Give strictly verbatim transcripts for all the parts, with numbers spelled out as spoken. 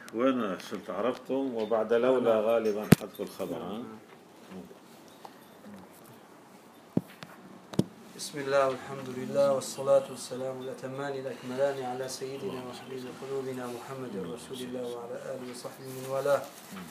وين شلت عرفتم وبعد لولا غالبا حذف الخبر. ها؟ بسم الله والحمد لله والصلاة والسلام الأتمان الأكملان على سيدنا وحبيب قلوبنا محمد رسول الله وعلى آله وصحبه من والاه.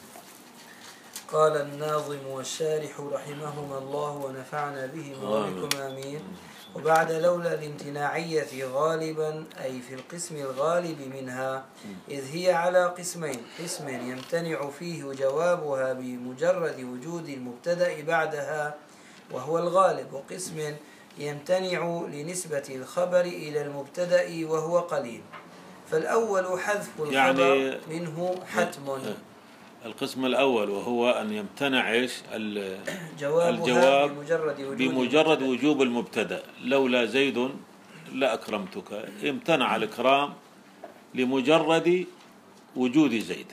قال الناظم والشارح رحمهما الله ونفعنا بهم وبكم آمين. وبعد لولا الامتناعية غالبا أي في القسم الغالب منها، إذ هي على قسمين: قسم يمتنع فيه جوابها بمجرد وجود المبتدأ بعدها وهو الغالب، وقسم يمتنع لنسبة الخبر إلى المبتدأ وهو قليل. فالأول حذف الخبر يعني منه حتم. القسم الأول وهو أن يمتنع إيش الجواب بمجرد وجود, بمجرد وجوب المبتدأ. لولا زيد لأكرمتك، امتنع الإكرام لمجرد وجود زيد،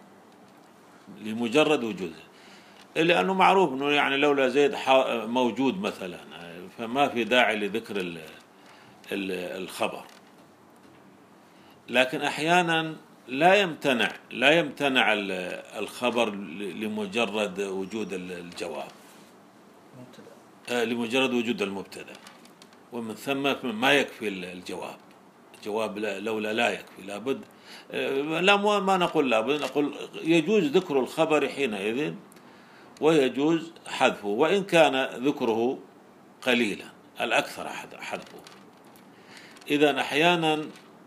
لمجرد وجود، لأنه معروف أنه يعني لولا زيد موجود مثلا، فما في داعي لذكر الخبر. لكن أحيانا لا يمتنع لا يمتنع الخبر لمجرد وجود الجواب، لمجرد وجود المبتدا، ومن ثم ما يكفي الجواب. الجواب لولا لا يكفي، لابد لا ما نقول لابد، نقول يجوز ذكر الخبر حينئذ ويجوز حذفه، وإن كان ذكره قليلا، الأكثر حذفه. إذن أحيانا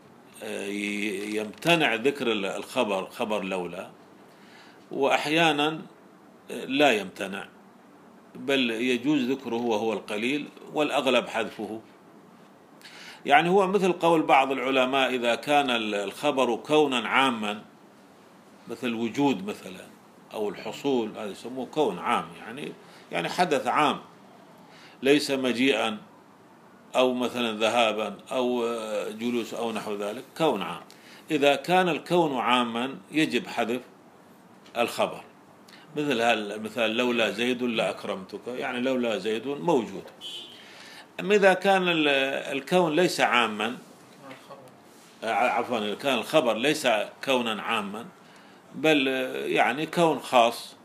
يمتنع ذكر الخبر خبر لولا، وأحيانا لا يمتنع بل يجوز ذكره وهو القليل، والأغلب حذفه. يعني هو مثل قول بعض العلماء: إذا كان الخبر كونا عاما مثل وجود مثلا أو الحصول، هذا يسموه كون عام، يعني يعني حدث عام ليس مجيئا أو مثلا ذهابا أو جلوس أو نحو ذلك، كون عام. إذا كان الكون عاما يجب حذف الخبر، مثل هالمثال: لولا زيد لأكرمتك، يعني لولا زيد موجود. أما إذا كان الكون ليس عاما، عفوا إذا كان الخبر ليس كونا عاما بل يعني كون خاص،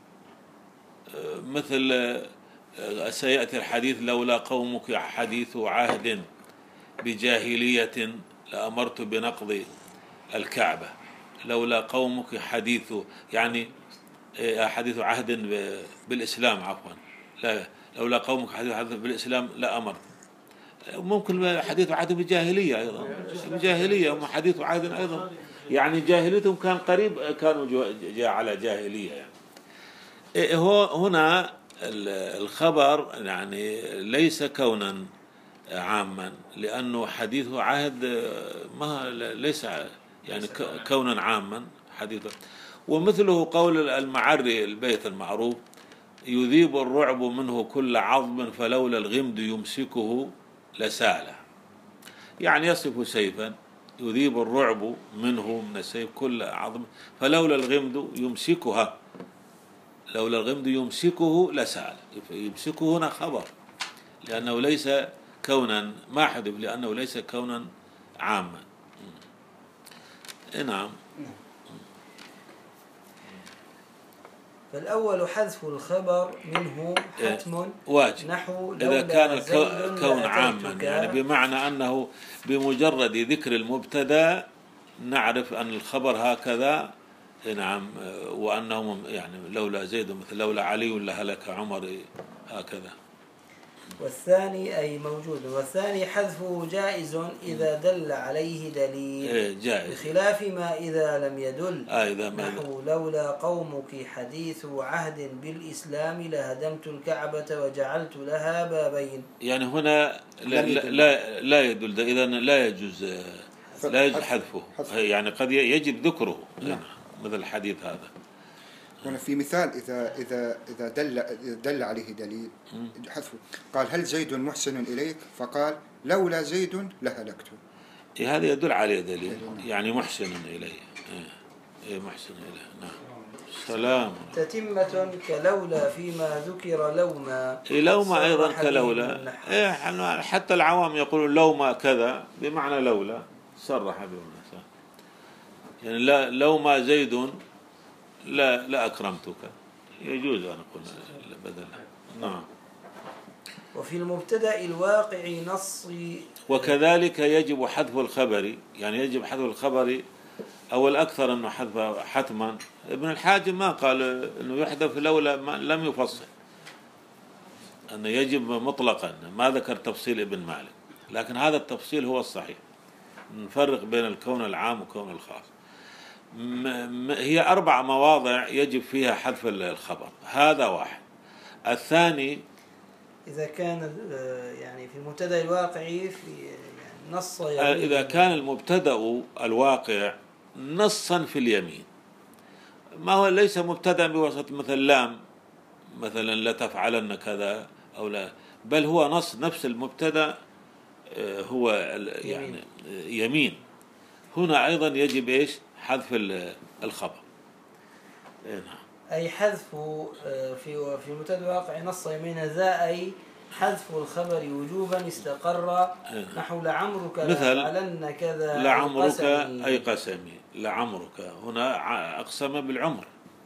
مثل سيأتي الحديث: لولا قومك حديث عهد بجاهلية لأمرت بنقض الكعبة. لولا قومك حديث، يعني حديث عهد بالإسلام، عفوا لا لولا قومك حديث عهد بالإسلام لأمرت. ممكن حديث عهد بالجاهلية أيضا، بجاهلية هم حديث عهد أيضا، يعني جاهليتهم كان قريب، كانوا جاء على جاهلية. يعني هنا الخبر يعني ليس كونا عاما، لأنه حديث عهد ما ليس يعني كونا عاما حديثا. ومثله قول المعري البيت المعروف: يذيب الرعب منه كل عظم فلولا الغمد يمسكه لساله. يعني يصف سيفا يذيب الرعب منه من السيف كل عظم فلولا الغمد يمسكها، لولا الغمد يمسكه لسال. يمسكه هنا خبر لأنه ليس كونا، ما حذف لأنه ليس كونا عاما. نعم. فالأول حذف الخبر منه حتم واجب نحو إذا كان الكون عاما، يعني بمعنى أنه بمجرد ذكر المبتدا نعرف أن الخبر هكذا. نعم. وأنهم يعني لولا زيد مثل لولا علي لهلك عمر، هكذا. والثاني أي موجود. والثاني حذفه جائز إذا دل عليه دليل، جائز، بخلاف ما إذا لم يدل. آه إذا نحو لولا قومك حديث عهد بالإسلام لهدمت الكعبة وجعلت لها بابين. يعني هنا لا لا, لا يدل، إذا لا يجوز لا يجوز حذفه، يعني قد يجب ذكره مثل الحديث هذا. هنا في مثال: إذا إذا إذا دل دل عليه دليل حذفه. قال: هل زيد محسن إليك؟ فقال: لولا زيد لهلكته. إيه هذا يدل عليه دليل، يعني محسن إليه. إيه محسن إليه. نعم. سلام. تتمة كلولا فيما ذكر لوما. إيه لوما أيضا كلولا. إيه حتى العوام يقولون لوما كذا بمعنى لولا، صرح بالمناسبة. يعني لا لو ما زيد لا لا أكرمتك، يجوز أن أقول بدلا. نعم. وفي المبتدأ الواقع نص. وكذلك يجب حذف الخبر، يعني يجب حذف الخبر أو الأكثر أنه حذف حتما. ابن الحاجب ما قال أنه يحذف لولا ما لم يفصل أنه يجب مطلقا، ما ذكر تفصيل ابن مالك، لكن هذا التفصيل هو الصحيح، نفرق بين الكون العام وكون الخاص. هي أربع مواضع يجب فيها حذف الخبر، هذا واحد. الثاني إذا كان يعني في المبتدأ الواقعي في يعني نص إذا كان المبتدأ الواقع نصا في اليمين، ما هو ليس مبتدأ بواسطة مثل لام مثلا لا تفعلن كذا أو لا، بل هو نص نفس المبتدأ هو يعني يمين. هنا أيضا يجب إيش حذف الخبر. أي حذف في في المبتدأ الواقع نص يمين ذا، أي حذف الخبر وجوبا استقر، نحو لعمرك لفعلن كذا لعمرك أي قسمي، لعمرك هنا أقسم بالعمر،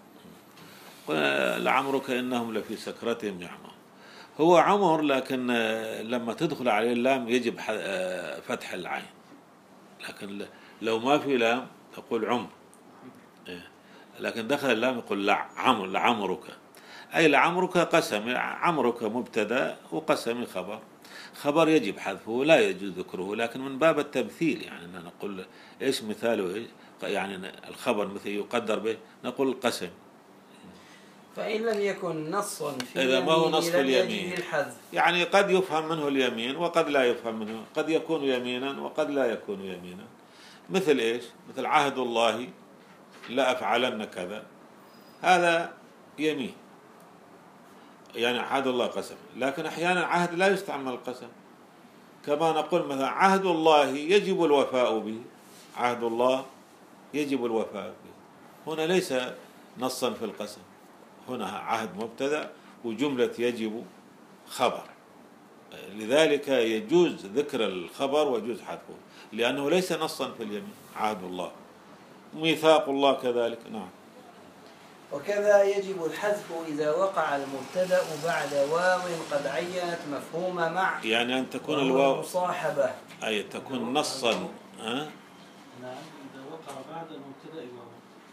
لعمرك إنهم لفي سكرتهم يعمى، هو عمر، لكن لما تدخل عليه اللام يجب فتح العين، لكن لو ما في لام تقول عمر، لكن دخل اللام يقول لعمر لعمرك، أي لعمرك قسم، عمرك مبتدأ وقسم خبر، خبر يجب حذفه لا يجوز ذكره، لكن من باب التمثيل يعني أن نقول إيش مثاله إيش، يعني الخبر مثل يقدر به نقول القسم. فإن لم يكن نصا في إذا ما هو نص في اليمين الحذف، يعني قد يفهم منه اليمين وقد لا يفهم منه، قد يكون يمينا وقد لا يكون يمينا. مثل إيش؟ مثل عهد الله لا أفعلن كذا، هذا يمين، يعني عهد الله قسم، لكن أحيانا عهد لا يستعمل القسم، كما نقول مثلا عهد الله يجب الوفاء به، عهد الله يجب الوفاء به، هنا ليس نصا في القسم، هنا عهد مبتدأ وجملة يجب خبر، لذلك يجوز ذكر الخبر ويجوز حذفه لأنه ليس نصا في اليمين، عهد الله، ميثاق الله كذلك. نعم. وكذا يجب الحذف إذا وقع المبتدأ بعد واو قد عينت مفهوم مع، يعني أن تكون الواو مصاحبة، أي تكون نصا. أه؟ نعم. إذا وقع بعد المبتدأ واو،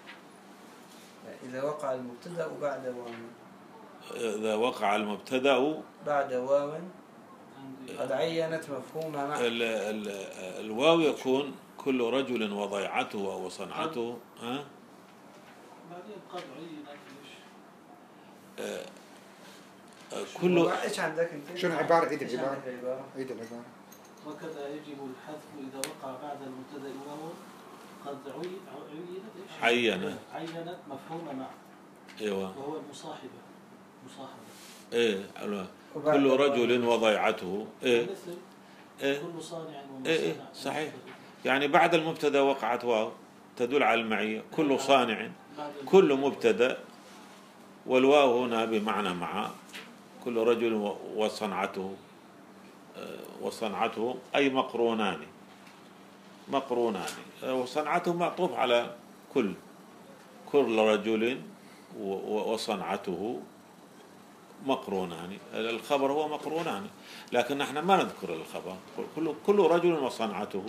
إذا وقع المبتدأ بعد واو، إذا وقع المبتدأ بعد واو قد عينت مفهوم مع، ال ال الواو يكون كل رجل وضيعته وصنعته. أه؟ بعدين قد عينت أه كل ايش عندك انت؟ شنو العبارة؟ عيد العبارة. عيد العبارة. وكذا يجب الحذف إذا وقع بعد المبتدأ واو قد عينت ايش؟ عينت عينت مفهوم مع، ايوه، وهو المصاحبة، مصاحبة. ايه كل رجل وضيعته، ايه مثل ايه كل صانع ايه, إيه صحيح، يعني بعد المبتدا وقعت واو تدل على المعية، كل صانع، كل مبتدا، والواو هنا بمعنى مع، كل رجل وصنعته، وصنعته أي مقرونان، مقرونان، وصنعته معطوف على كل، كل رجل وصنعته مقرونان، الخبر هو مقرونان، لكن نحن ما نذكر الخبر، كل كل رجل وصنعته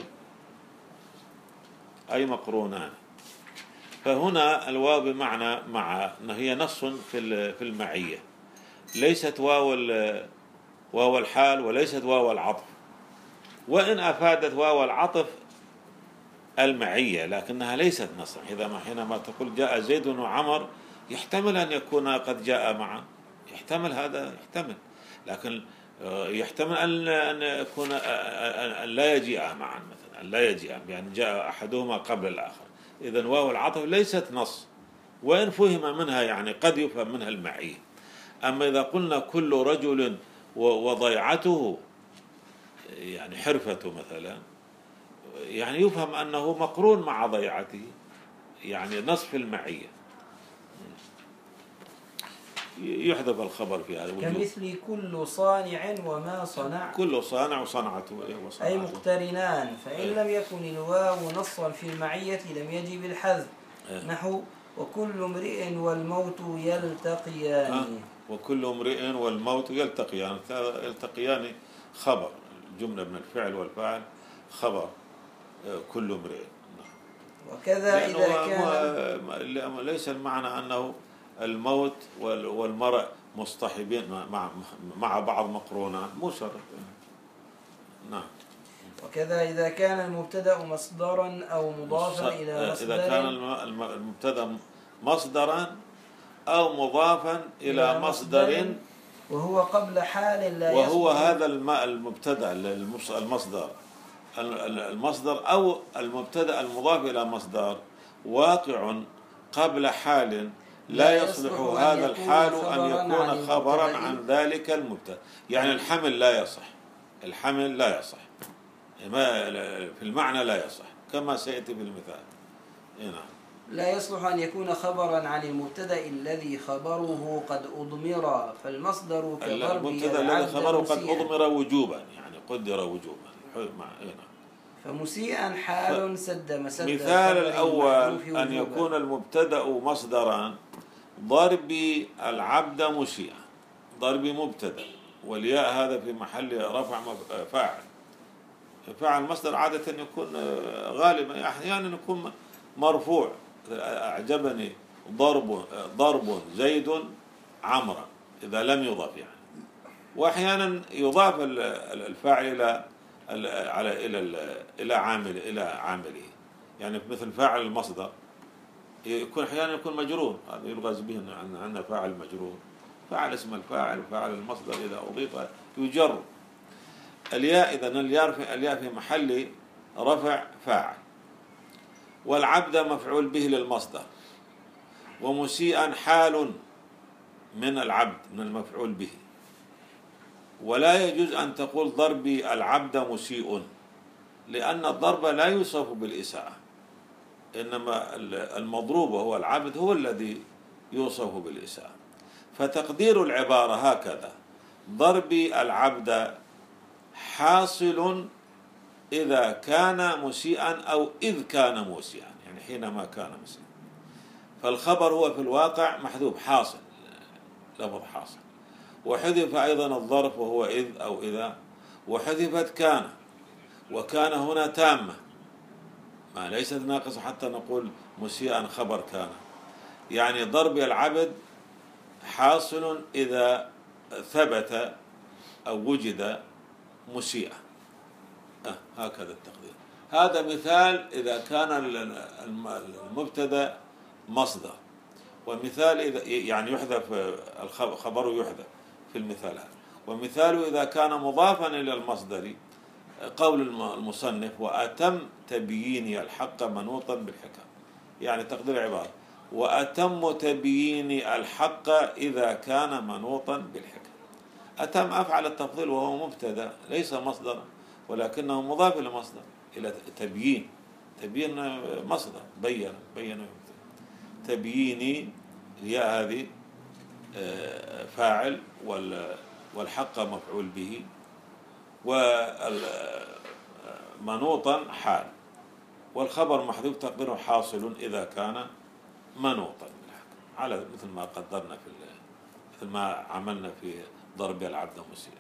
أي مقرونان. فهنا الواو بمعنى مع، هي نص في في المعية، ليست واو واو الحال وليست واو العطف، وإن أفادت واو العطف المعية لكنها ليست نصا. إذا ما حينما تقول جاء زيد وعمر يحتمل أن يكون قد جاء معا، يحتمل هذا، يحتمل، لكن يحتمل أن يكون أن لا يجيء معا، مثلا أن لا يجيء، يعني جاء أحدهما قبل الآخر، إذن واو العطف ليست نص، وإن فهم منها يعني قد يفهم منها المعية. أما إذا قلنا كل رجل وضيعته يعني حرفته مثلا، يعني يفهم أنه مقرون مع ضيعته، يعني نصف المعية. يحذف الخبر في هذا الوجوب. كمثل كل صانع وما صنع، كل صانع وصنعته أي مقترنان، فإن لم يكن الواو نصا في المعية لم يجب الحذف. نحو وكل امرئ والموت يلتقيان. وكل امرئ والموت يلتقيان، يلتقيان خبر، جملة من الفعل والفاعل خبر كل امرئ. وكذا إذا كان ليس المعنى أنه الموت والمرء مصطحبين مع مع بعض مقرونان، مو شرط. نعم. وكذا إذا كان المبتدأ مصدرا أو مضافا إلى مصدر، إذا كان المبتدأ مصدرا أو مضافا إلى مصدر وهو قبل حال لا يصدر، وهو هذا المبتدأ المصدر المصدر أو المبتدأ المضاف إلى مصدر واقع قبل حال لا يصلح هذا الحال أن يكون خبرا عن ذلك المبتدأ. يعني الحمل لا يصح، الحمل لا يصح في المعنى لا يصح كما سيأتي بالمثال. نعم. لا يصلح أن يكون خبرا عن المبتدأ الذي خبره قد أضمر، فالمصدر كضرب المبتدأ الذي خبره قد أضمر وجوبا، يعني قدر وجوبا. فمسيئا حال سد مسد. مثال الأول أن يكون المبتدأ مصدرا، ضربي العبد مسيئا، ضربي مبتدأ والياء هذا في محل رفع فاعل. فاعل مصدر عادة يكون غالبا أحيانا يكون مرفوع، أعجبني ضرب ضرب زيد عمرا إذا لم يضاف يعني، وأحيانا يضاف الفاعل إلى على إلى إلى عامل إلى عامله، يعني مثل فاعل المصدر يكون أحيانا يكون مجرور، هذا يلغز به عندنا فاعل مجرور، فاعل اسم الفاعل وفاعل المصدر إذا أضيف يجر. الياء إذا الياء الياء في محل رفع فاعل، والعبد مفعول به للمصدر، ومسيئا حال من العبد من المفعول به. ولا يجوز أن تقول ضربي العبد مسيء، لأن الضرب لا يوصف بالإساءة، إنما المضروب وهو العبد هو الذي يوصف بالإساءة. فتقدير العبارة هكذا: ضربي العبد حاصل إذا كان مسيئا أو إذ كان مسيئا، يعني حينما كان مسيئا. فالخبر هو في الواقع محذوف حاصل، لفظ حاصل، وحذف أيضا الظرف وهو إذ أو إذا، وحذفت كان، وكان هنا تامة ما ليست ناقصة حتى نقول مسيئا خبر كان. يعني ضرب العبد حاصل إذا ثبت أو وجد مسيئا. أه هكذا التقدير. هذا مثال إذا كان المبتدأ مصدر، ومثال إذا يعني يحذف الخبر يحذف في المثال هذا. ومثال إذا كان مضافا إلى المصدر قول المصنف: وأتم تبييني الحق منوطا بالحكم، يعني تقدير عبارة: وأتم تبيين الحق إذا كان منوطا بالحكم. أتم أفعل التفضيل وهو مبتدأ ليس مصدر، ولكنه مضاف إلى مصدر، إلى تبيين. تبيين مصدر، بين بين تبييني الياء هذه فاعل والحق مفعول به، ومنوطا حال، والخبر محذوف تقديره حاصل إذا كان منوطا بالحكم، على مثل ما قدرنا في مثل ما عملنا في ضرب العبد مسيئا.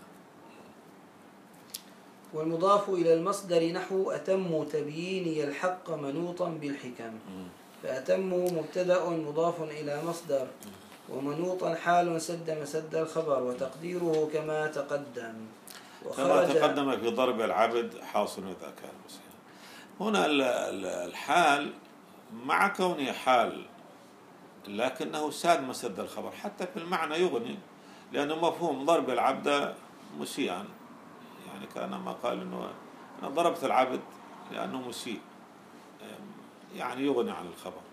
والمضاف إلى المصدر نحو أتم تبييني الحق منوطا بالحكم. فأتم مبتدأ مضاف إلى مصدر، ومنوطا حال سد مسد الخبر، وتقديره كما تقدم. كما تقدم في ضرب العبد حاصل إذا كان مسيئا. هنا الحال مع كونه حال لكنه ساد مسد الخبر، حتى في المعنى يغني، لأنه مفهوم ضرب العبد مسيئا، يعني كان ما قال إنه أنا ضربت العبد لأنه مسيء، يعني يغني عن الخبر،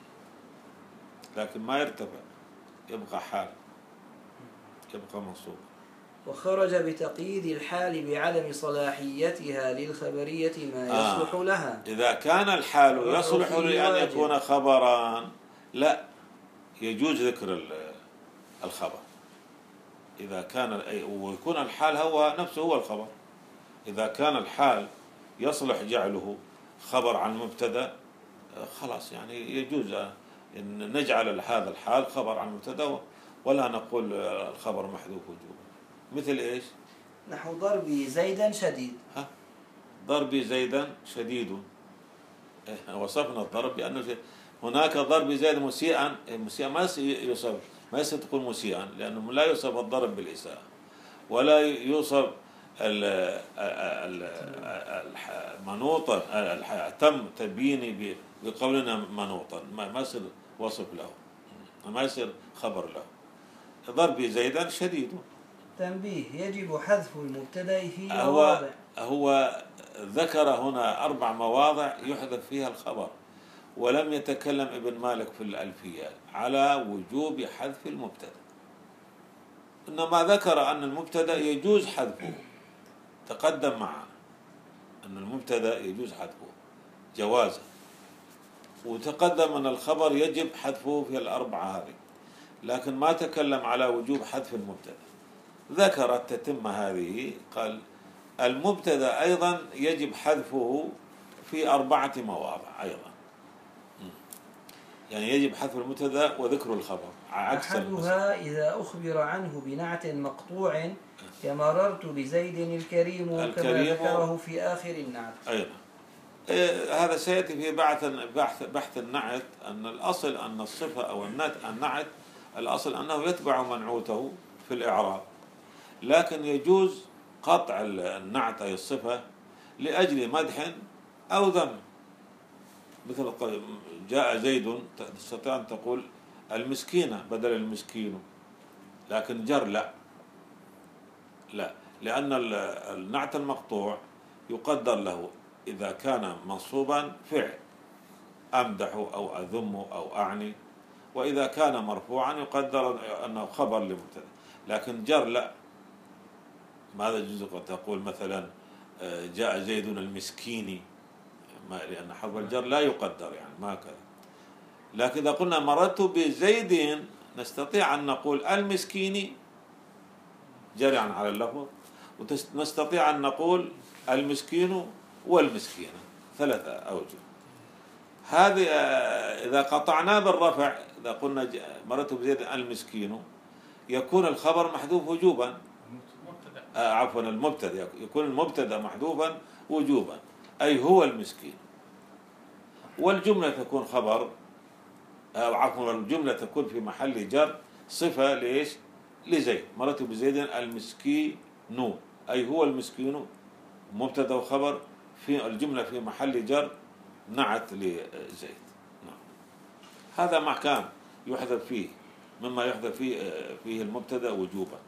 لكن ما يرتفع، يبقى حال، يبقى منصوب. وخرج بتقييد الحال بعدم صلاحيتها للخبرية ما يصلح آه. لها. إذا كان الحال يصلح لأن يكون خبرا لا يجوز ذكر الخبر. إذا كان ويكون الحال هو نفسه هو الخبر. إذا كان الحال يصلح جعله خبر عن مبتدأ خلاص يعني يجوز أن نجعل هذا الحال خبر عن مبتدأ ولا نقول الخبر محذوف وجوبا. مثل إيش؟ نحو ضربي زيدا شديد. ها ضربي زيدا شديد. إيه وصفنا الضرب بأنه شديد. هناك ضرب زيد مسيئا. مسيئا ما يوصف ما يصير تقول مسيئا لأنه لا يوصف الضرب بالإساءة ولا يوصف المنوطا تم تبييني بقولنا منوطا ما يصير وصف له ما يصير خبر له. ضرب زيدا شديد. تنبيه يجب حذف المبتدأ في هو مواضع. هو ذكر هنا أربع مواضع يحذف فيها الخبر ولم يتكلم ابن مالك في الألفية على وجوب حذف المبتدأ، إنما ذكر أن المبتدأ يجوز حذفه. تقدم معنا أن المبتدأ يجوز حذفه جوازا، وتقدم أن الخبر يجب حذفه في الأربعة هذه، لكن ما تكلم على وجوب حذف المبتدأ. ذكر التتمة هذه قال المبتدأ أيضا يجب حذفه في أربعة مواضع أيضا، يعني يجب حذف المبتدأ وذكر الخبر عكس أحدها إذا أخبر عنه بنعت مقطوع كمررت بزيد الكريم كما ذكره في آخر النعت. أيضا إيه هذا سيأتي في بحث بحث بحث النعت أن الأصل أن الصفة أو النعت الأصل أنه يتبع منعوته في الإعراب، لكن يجوز قطع النعت أي الصفة لأجل مدح أو ذم. مثل جاء زيد تستطيع أن تقول المسكينة بدل المسكين، لكن جر لا لا لأن النعت المقطوع يقدر له إذا كان منصوبا فعل أمدح أو أذم أو أعني، وإذا كان مرفوعا يقدر أنه خبر لمبتدأ، لكن جر لا. ماذا يجوز تقول مثلا جاء زيد المسكيني لأن حرف الجر لا يقدر يعني ما كذا. لكن إذا قلنا مررت بزيد نستطيع أن نقول المسكيني جريا على اللفظ، ونستطيع أن نقول المسكين والمسكينة، ثلاثة أوجه. هذه إذا قطعناه بالرفع إذا قلنا مررت بزيد المسكين يكون الخبر محذوف وجوبا. آه عفوا المبتدأ يكون المبتدأ محذوفا وجوبا أي هو المسكين، والجملة تكون خبر أو عفوا الجملة تكون في محل جر صفة ليش؟ لزيد. مررت بزيد المسكين أي هو المسكين مبتدأ وخبر في الجملة في محل جر نعت لزيد. نعم. هذا ما كان يحذف فيه مما يحذف فيه فيه المبتدأ وجوبا.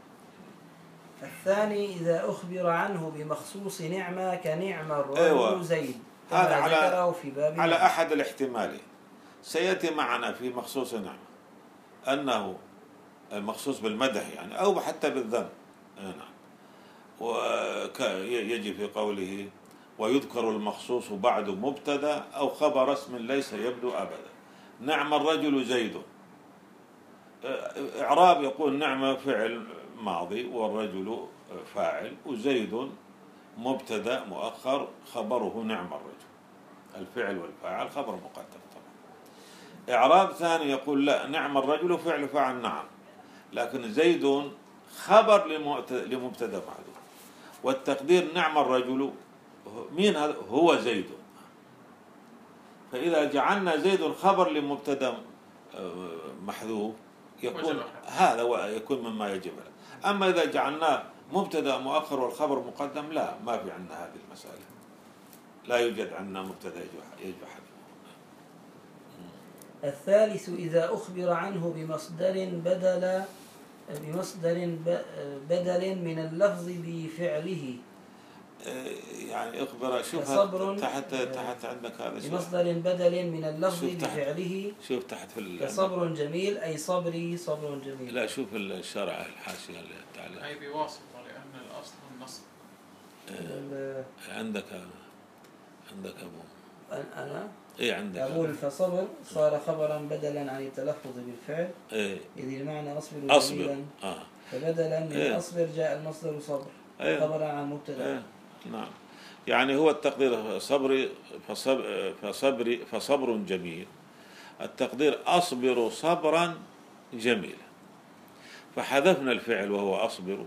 الثاني إذا أخبر عنه بمخصوص نعمة كنعم الرجل أيوة. زيد هذا على في باب على أحد الاحتمالين. سيأتي معنا في مخصوص نعمة أنه المخصوص بالمدح يعني أو حتى بالذم. نعم. ويجي في قوله ويذكر المخصوص بعد مبتدا أو خبر اسم ليس يبدو أبدا. نعم الرجل زيد، إعراب يقول نعم فعل ماضي والرجل فاعل وزيد مبتدا مؤخر خبره نعم الرجل، الفعل والفاعل خبر مقدم طبعا. إعراب ثاني يقول لا نعم الرجل فعل فاعل نعم، لكن زيد خبر لمبتدا محذوف، والتقدير نعم الرجل مين هذا؟ هو زيد. فإذا جعلنا زيد خبر لمبتدا محذوف يكون هذا يكون مما يجب له. أما إذا جعلناه مبتدا مؤخر والخبر مقدم لا، ما في عندنا هذه المسألة، لا يوجد عندنا مبتدا يجب حذفه. الثالث إذا أخبر عنه بمصدر بدل بمصدر بدل من اللفظ بفعله، يعني اخبر شوف تحت تحت عندك هذا بمصدر بدل من اللفظ بفعله. شوف تحت في كصبر جميل أي صبري صبر جميل. لا شوف الشرع الحاشية التعليق أي بواسطة لأن الأصل النصب. عندك عندك أبو أنا إيه عندك؟ أقول فصبر صار خبرا بدلا عن التلفظ بالفعل. إيه. إذ المعنى أصبر أصبر. جميلا. آه. فبدلا من إيه. أصبر جاء المصدر صبر. إيه. خبرا عن مبتدأ. إيه. نعم. يعني هو التقدير صبري فصبر فصبري فصبر جميل. التقدير أصبر صبرا جميلا. فحذفنا الفعل وهو أصبر،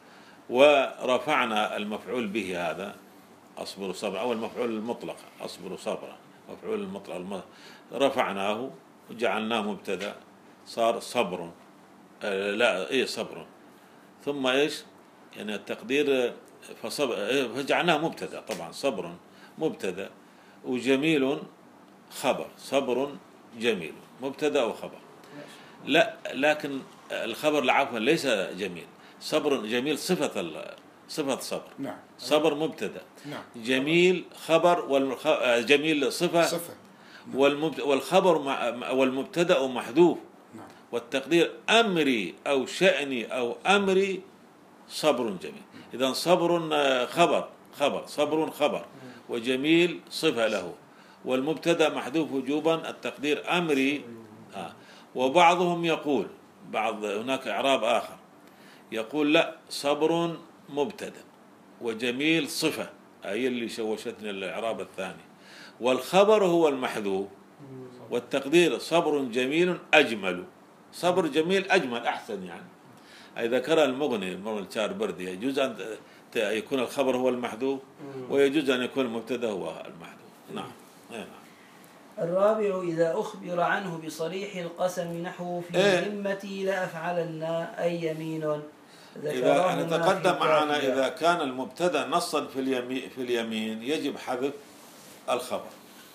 ورفعنا المفعول به هذا أصبر صبرا، أو المفعول المطلق أصبر صبرا، مفعول المطلق رفعناه وجعلناه مبتدأ صار صبر. آه لا إيه صبر. ثم إيش يعني التقدير فصبر إيه فجعلناه مبتدأ، طبعا صبر مبتدأ وجميل خبر. صبر جميل مبتدأ وخبر. لا لكن الخبر عفوا ليس جميل. صبر جميل صفة صفة صبر. نعم. صبر مبتدأ. نعم. جميل خبر والجميل صفة. صفة. والخبر والمبتدأ محذوف. نعم. والتقدير أمري أو شأني أو أمري صبر جميل. إذن صبر خبر خبر صبر خبر وجميل صفة له، والمبتدأ محذوف وجوبا. التقدير أمري. آه. وبعضهم يقول بعض هناك إعراب آخر يقول لا صبر مبتدأ وجميل صفة، أي اللي شوشتني الإعراب الثاني، والخبر هو المحذوف، والتقدير صبر جميل أجمل. صبر جميل أجمل أحسن. يعني إذا ذكر المغني المغني الشاعر بردي يجوز أن يكون الخبر هو المحذوف ويجوز أن يكون المبتدأ هو المحذوف. نعم. نعم. الرابع إذا أخبر عنه بصريح القسم نحو في ذمتي لأفعلن أي يمين. إذا نتقدم معنا إذا كان المبتدأ نصا في اليمين في اليمين يجب حذف الخبر.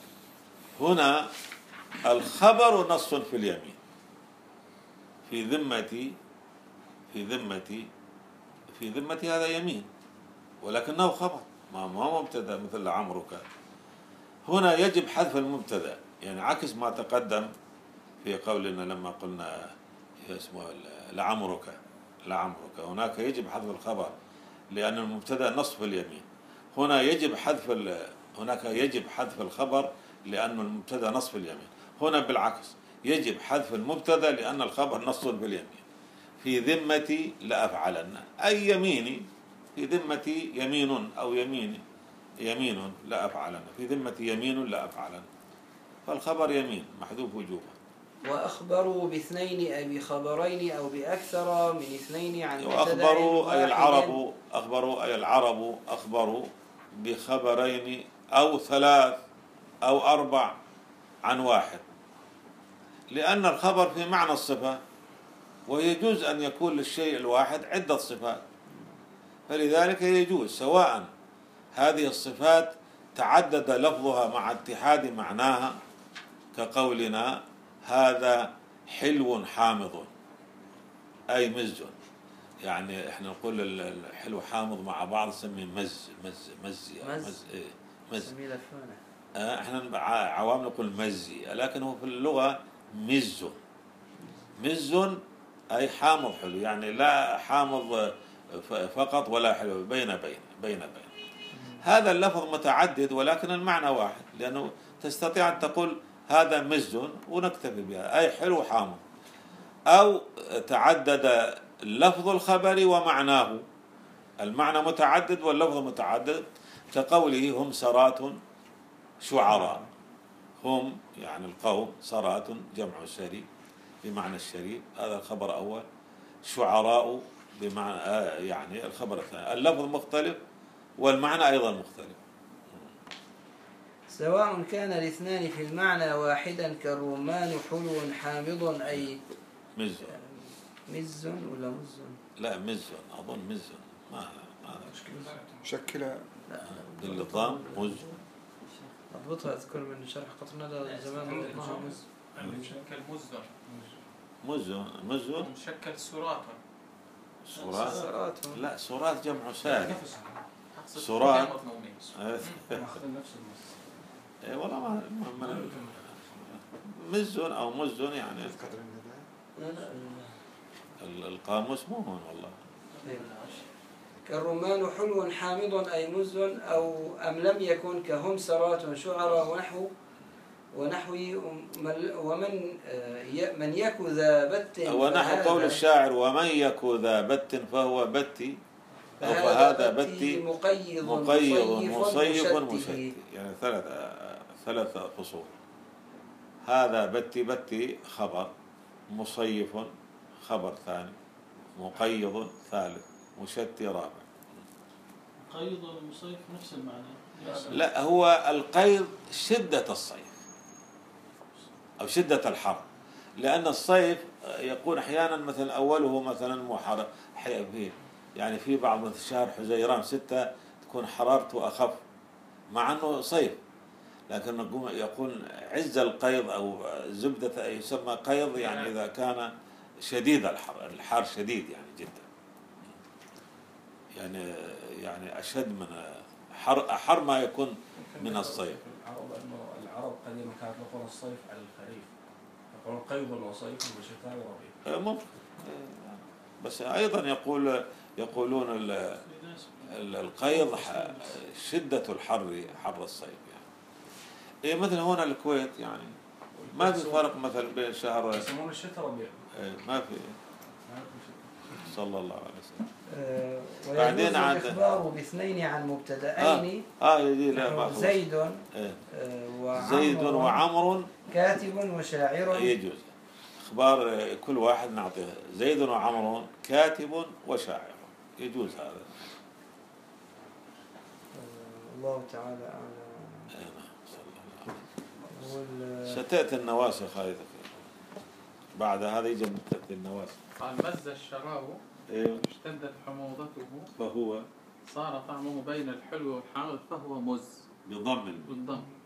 هنا الخبر نص في اليمين في ذمتي في ذمتي في ذمتي هذا يمين ولكنه خبر ما هو مبتدأ مثل عمرك. هنا يجب حذف المبتدأ، يعني عكس ما تقدم في قولنا لما قلنا اسمه لعمرك لعمرك. هناك يجب حذف الخبر لأن المبتدأ نص في اليمين. هنا يجب حذف هناك يجب حذف الخبر لأن المبتدأ نص في اليمين. هنا بالعكس يجب حذف المبتدأ لأن الخبر نص في اليمين. في ذمتي لأفعلن أي يميني. في ذمتي يمين أو يميني يمين لا أفعلن. في ذمتي يمين لا أفعلن. فالخبر يمين محذوف وجوبا. وأخبروا باثنين أي بخبرين أو بأكثر من اثنين عن مبتدأ. وأخبروا أي العرب أخبروا أي العرب أخبروا بخبرين أو ثلاث أو أربع عن واحد، لأن الخبر في معنى الصفة ويجوز أن يكون للشيء الواحد عدة صفات، فلذلك يجوز سواء هذه الصفات تعدد لفظها مع اتحاد معناها كقولنا هذا حلو حامض أي مز. يعني احنا نقول الحلو حامض مع بعض نسميه مز مز مز مز إيه مز. اه احنا عوام نقول مزي، لكن هو في اللغة مز. مز أي حامض حلو، يعني لا حامض فقط ولا حلو بين بين بين بين. هذا اللفظ متعدد ولكن المعنى واحد، لأنه تستطيع أن تقول هذا مز ونكتفي بها أي حلو حامض، أو تعدد لفظ الخبر ومعناه، المعنى متعدد واللفظ متعدد كقوله هم سرات شعراء. هم يعني القوم، سرات جمع سري بمعنى الشريف، هذا الخبر أول. شعراء بمعنى يعني الخبر الثاني، اللفظ مختلف والمعنى أيضا مختلف. سواء كان الاثنان في المعنى واحدا كالرمان حلو حامض أي مز مز ولا مز؟ لا مز أظن مز ما ما شكل بالنظام مز. أضبطها أذكر من شرح قطرنا زمان ما مز مشكل مزن مز مز مشكل سرات سرات لا سرات جمع ساري سرات اي والله ما مزون او مزون يعني القاموس مو هون والله. كالرمان حلو حامض أي مز أو أم لم يكن كهم سرات شعراء ونحو ونحو ومن من يك ذا بت ونحو قول الشاعر ومن يك ذا بت فهو بتي أو فهذا بتي مقيض مقيض مصيف مصيف مشتي، يعني ثلاث ثلاث فصول. هذا بتي بتي خبر، مصيف خبر ثاني، مقيض ثالث، مشتي رابع. قيض والمصيف نفس المعنى. لا، هو القيض شدة الصيف أو شدة الحر، لأن الصيف يكون أحيانا مثلا أوله مثلا محر فيه، يعني في بعض شهر حزيران ستة تكون حرارته أخف مع أنه صيف، لكن يكون عز القيض أو زبدة يسمى قيض يعني إذا كان شديد الحر، الحار شديد يعني جدا، يعني يعني أشد من حر أحر ما يكون من الصيف. العرب أنه العرب قديما كانت تقول الصيف على الخريف، يقولون قيض وصيف وشتاء وربيع. ممكن، بس أيضا يقول يقولون القيض شدة الحر حر الصيف يعني. إيه مثل هنا الكويت يعني ما في فرق مثلا بين شهر يسمون الشتاء ربيع. ما في. صلى الله عليه وسلم. آه بعدين عاد الإخبار باثنين عن مبتدأين. اه يجي لا زيد إيه. آه وعمر زيد وعمر كاتب وشاعر. يجوز إخبار كل واحد نعطيه زيد وعمر كاتب وشاعر، يجوز هذا. آه الله تعالى أعلم. ستأتي النواسخ هذه بعد هذا يجي تأتي النواسخ. قال مز الشراب ايوه اشتدت حموضته فهو صار طعمه بين الحلو والحامض فهو مز بضم بالضم